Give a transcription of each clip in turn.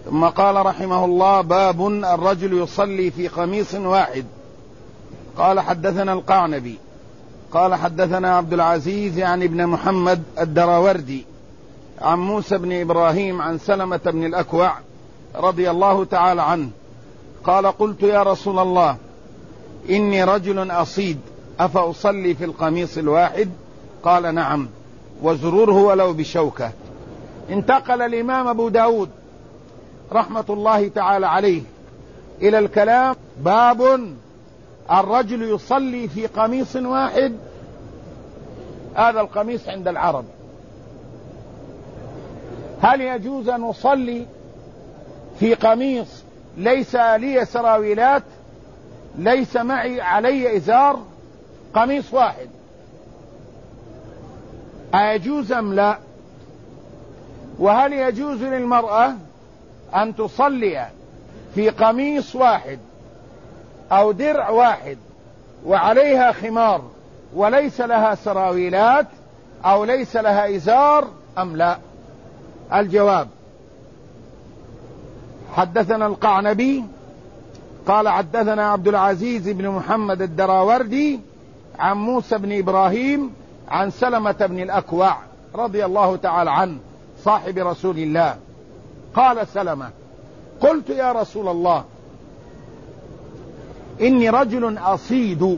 ثم قال رحمه الله: باب الرجل يصلي في قميص واحد. قال: حدثنا القعنبي قال: حدثنا عبد العزيز يعني ابن محمد الدراوردي عن موسى بن إبراهيم عن سلمة بن الأكوع رضي الله تعالى عنه قال: قلت يا رسول الله إني رجل أصيد أفأصلي في القميص الواحد؟ قال: نعم، وزروره ولو بشوكة. انتقل الإمام أبو داود رحمة الله تعالى عليه إلى الكلام: باب الرجل يصلي في قميص واحد. هذا القميص عند العرب، هل يجوز أن أصلي في قميص ليس لي سراويلات، ليس معي علي إزار، قميص واحد، أيجوز أم لا؟ وهل يجوز للمرأة أن تصلي في قميص واحد أو درع واحد وعليها خمار وليس لها سراويلات أو ليس لها إزار أم لا؟ الجواب: حدثنا القعنبي قال: حدثنا عبد العزيز بن محمد الدراوردي عن موسى بن إبراهيم عن سلمة بن الأكوع رضي الله تعالى عنه صاحب رسول الله. قال سلمة: قلت يا رسول الله إني رجل أصيد.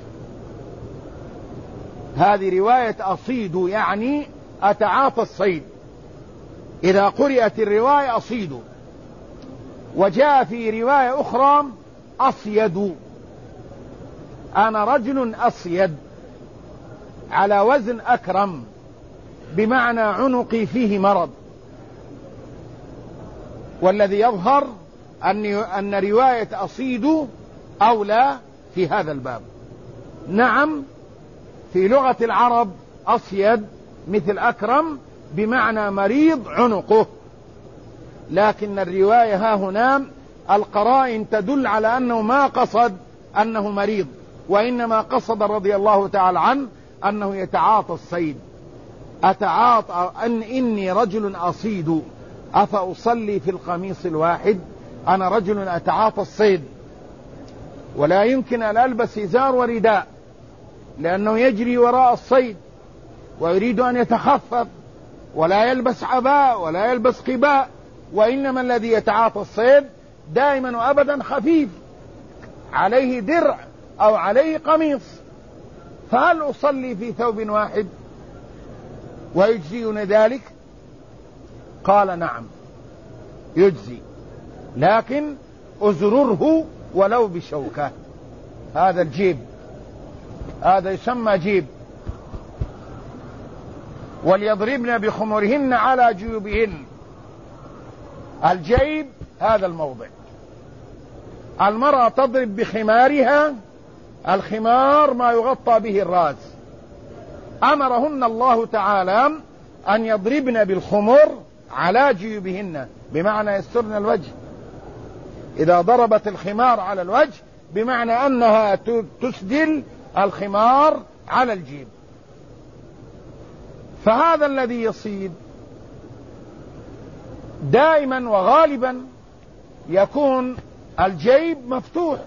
هذه رواية أصيد يعني أتعاطى الصيد، إذا قرأت الرواية أصيد. وجاء في رواية أخرى أصيد، أنا رجل أصيد، على وزن أكرم، بمعنى عنقي فيه مرض. والذي يظهر أن رواية أصيد أولى في هذا الباب. نعم، في لغة العرب أصيد مثل أكرم بمعنى مريض عنقه، لكن الرواية ها هنا القرائن تدل على أنه ما قصد أنه مريض، وإنما قصد رضي الله تعالى عنه أنه يتعاطى الصيد. أتعاطى إني رجل أصيد أفأصلي في القميص الواحد؟ أنا رجل أتعاطى الصيد، ولا يمكن أن ألبس إزار ورداء، لأنه يجري وراء الصيد ويريد أن يتخفف، ولا يلبس عباء ولا يلبس قباء، وإنما الذي يتعاطى الصيد دائما وأبدا خفيف، عليه درع أو عليه قميص. فهل أصلي في ثوب واحد ويجزيني ذلك؟ قال: نعم، يجزي، لكن أزرره ولو بشوكة. هذا الجيب، هذا يسمى جيب. وليضربن بخمرهن على جيوبهن. الجيب هذا الموضع. المرأة تضرب بخمارها، الخمار ما يغطى به الرأس. أمرهن الله تعالى أن يضربن بالخمر على جيوبهن، بمعنى يسترن الوجه. إذا ضربت الخمار على الوجه بمعنى أنها تسدل الخمار على الجيب. فهذا الذي يصيد دائما وغالبا يكون الجيب مفتوح،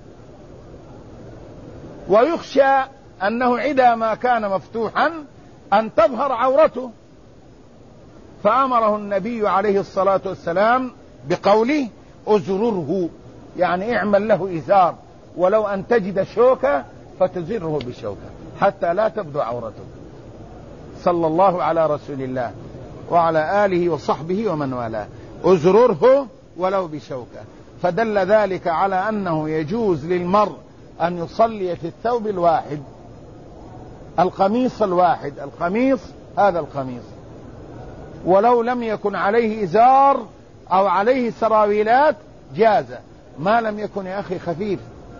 ويخشى أنه إذا ما كان مفتوحا أن تظهر عورته، فأمره النبي عليه الصلاة والسلام بقوله: أزرره، يعني اعمل له إزار، ولو أن تجد شوكة فتزره بشوكة حتى لا تبدو عورته، صلى الله على رسول الله وعلى آله وصحبه ومن والاه. أزرره ولو بشوكة. فدل ذلك على أنه يجوز للمرء أن يصلي في الثوب الواحد، القميص الواحد، القميص هذا القميص، ولو لم يكن عليه إزار أو عليه سراويلات جاز، ما لم يكن يا أخي خفيف.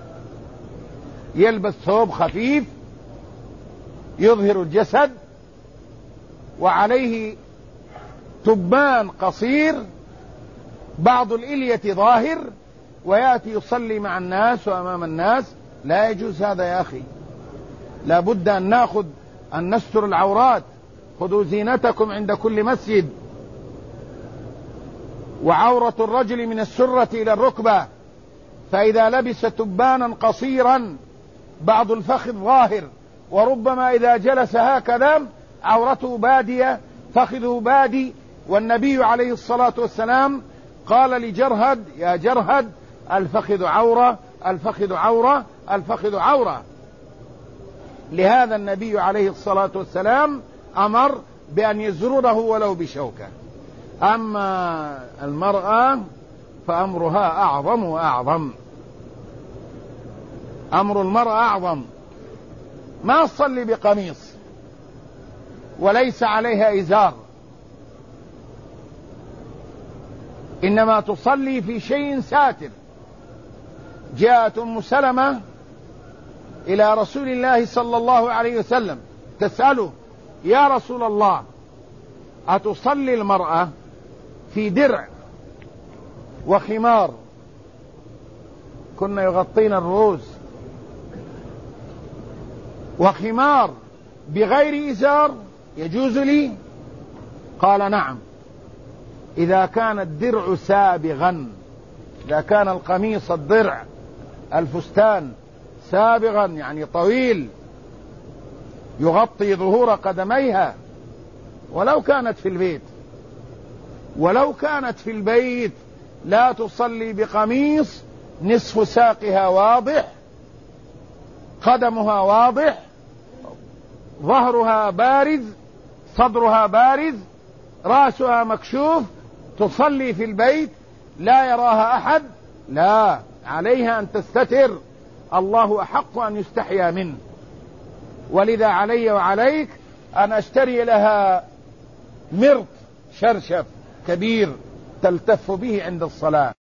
يلبس ثوب خفيف يظهر الجسد وعليه تبان قصير بعض الإلية ظاهر، ويأتي يصلي مع الناس وأمام الناس، لا يجوز هذا يا أخي. لا بد أن نستر العورات. خذوا زينتكم عند كل مسجد. وعورة الرجل من السرة إلى الركبة، فإذا لبس تبانا قصيرا بعض الفخذ ظاهر، وربما إذا جلس هكذا عورته بادية، فخذه بادي. والنبي عليه الصلاة والسلام قال لجرهد: يا جرهد، الفخذ عورة، الفخذ عورة، الفخذ عورة. لهذا النبي عليه الصلاة والسلام أمر بأن يزرره ولو بشوكة. أما المرأة فأمرها أعظم وأعظم، أمر المرأة أعظم. ما تصلي بقميص وليس عليها إزار، إنما تصلي في شيء ساتر. جاءت أم سلمة إلى رسول الله صلى الله عليه وسلم تسأله: يا رسول الله، أتصلي المرأة في درع وخمار، كنا يغطين الرؤوس، وخمار بغير إزار، يجوز لي؟ قال: نعم، إذا كان الدرع سابغا، إذا كان القميص الضرع الفستان سابغا يعني طويل يغطي ظهور قدميها. ولو كانت في البيت، ولو كانت في البيت لا تصلي بقميص نصف ساقها واضح، قدمها واضح، ظهرها بارز، صدرها بارز، رأسها مكشوف، تصلي في البيت لا يراها أحد، لا، عليها أن تستتر، الله أحق أن يستحيا منه. ولذا علي وعليك أن أشتري لها مرط شرشف كبير تلتف به عند الصلاة.